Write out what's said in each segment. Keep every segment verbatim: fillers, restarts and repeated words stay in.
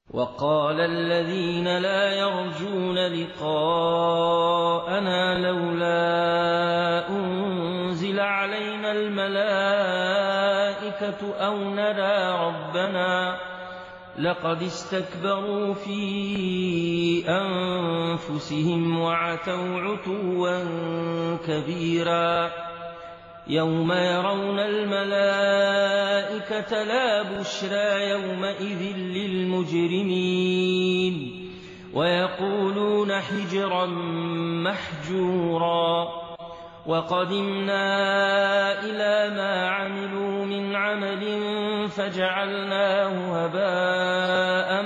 وقال الذين لا يرجون لقاءنا لولا أنزل علينا الملائكة أو نرى ربنا لقد استكبروا في أنفسهم وعتوا عتوا كبيرا يوم يرون الملائكة لا بشرى يومئذ للمجرمين ويقولون حجرا محجورا وقدمنا إلى ما عملوا من عمل فجعلناه هباء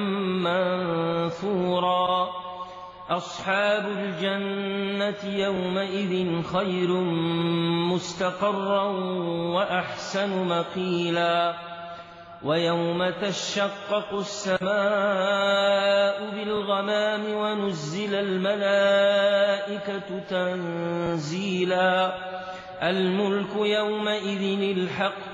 منثورا أصحاب الجنة يومئذ خير مستقرا وأحسن مقيلا ويوم تشقق السماء بالغمام ونزل الملائكة تنزيلا الملك يومئذ الحق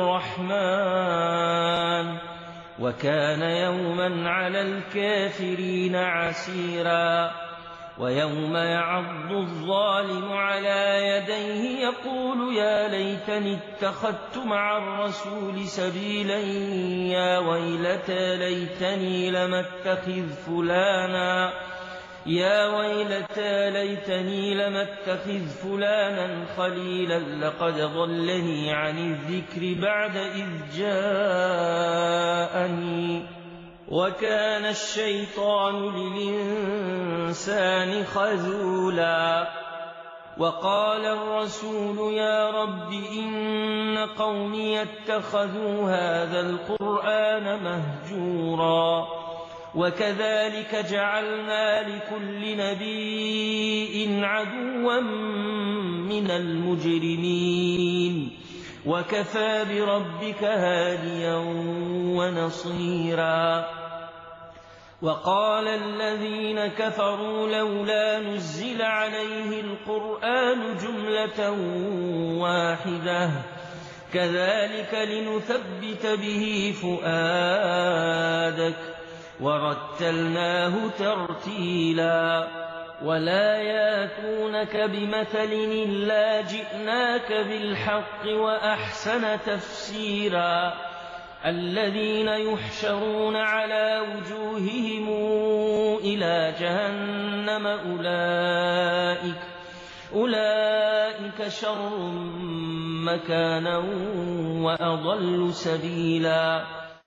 للرحمن وكان يوما على الكافرين عسيرا ويوم يعض الظالم على يديه يقول يا ليتني اتخذت مع الرسول سبيلا يا ويلتى ليتني لم اتخذ فلانا يا ويلتى ليتني لم اتخذ فلانا خليلا لقد ضلني عن الذكر بعد إذ جاءني وكان الشيطان للإنسان خذولا وقال الرسول يا رب إن قومي اتخذوا هذا القرآن مهجورا وكذلك جعلنا لكل نبي عدوا من المجرمين وكفى بربك هاديا ونصيرا وقال الذين كفروا لولا نزل عليه القرآن جملة واحدة كذلك لنثبت به فؤادك ورتلناه ترتيلا ولا ياتونك بمثل إلا جئناك بالحق وأحسن تفسيرا الذين يحشرون على وجوههم إلى جهنم أولئك أولئك شر مكانا وأضل سبيلا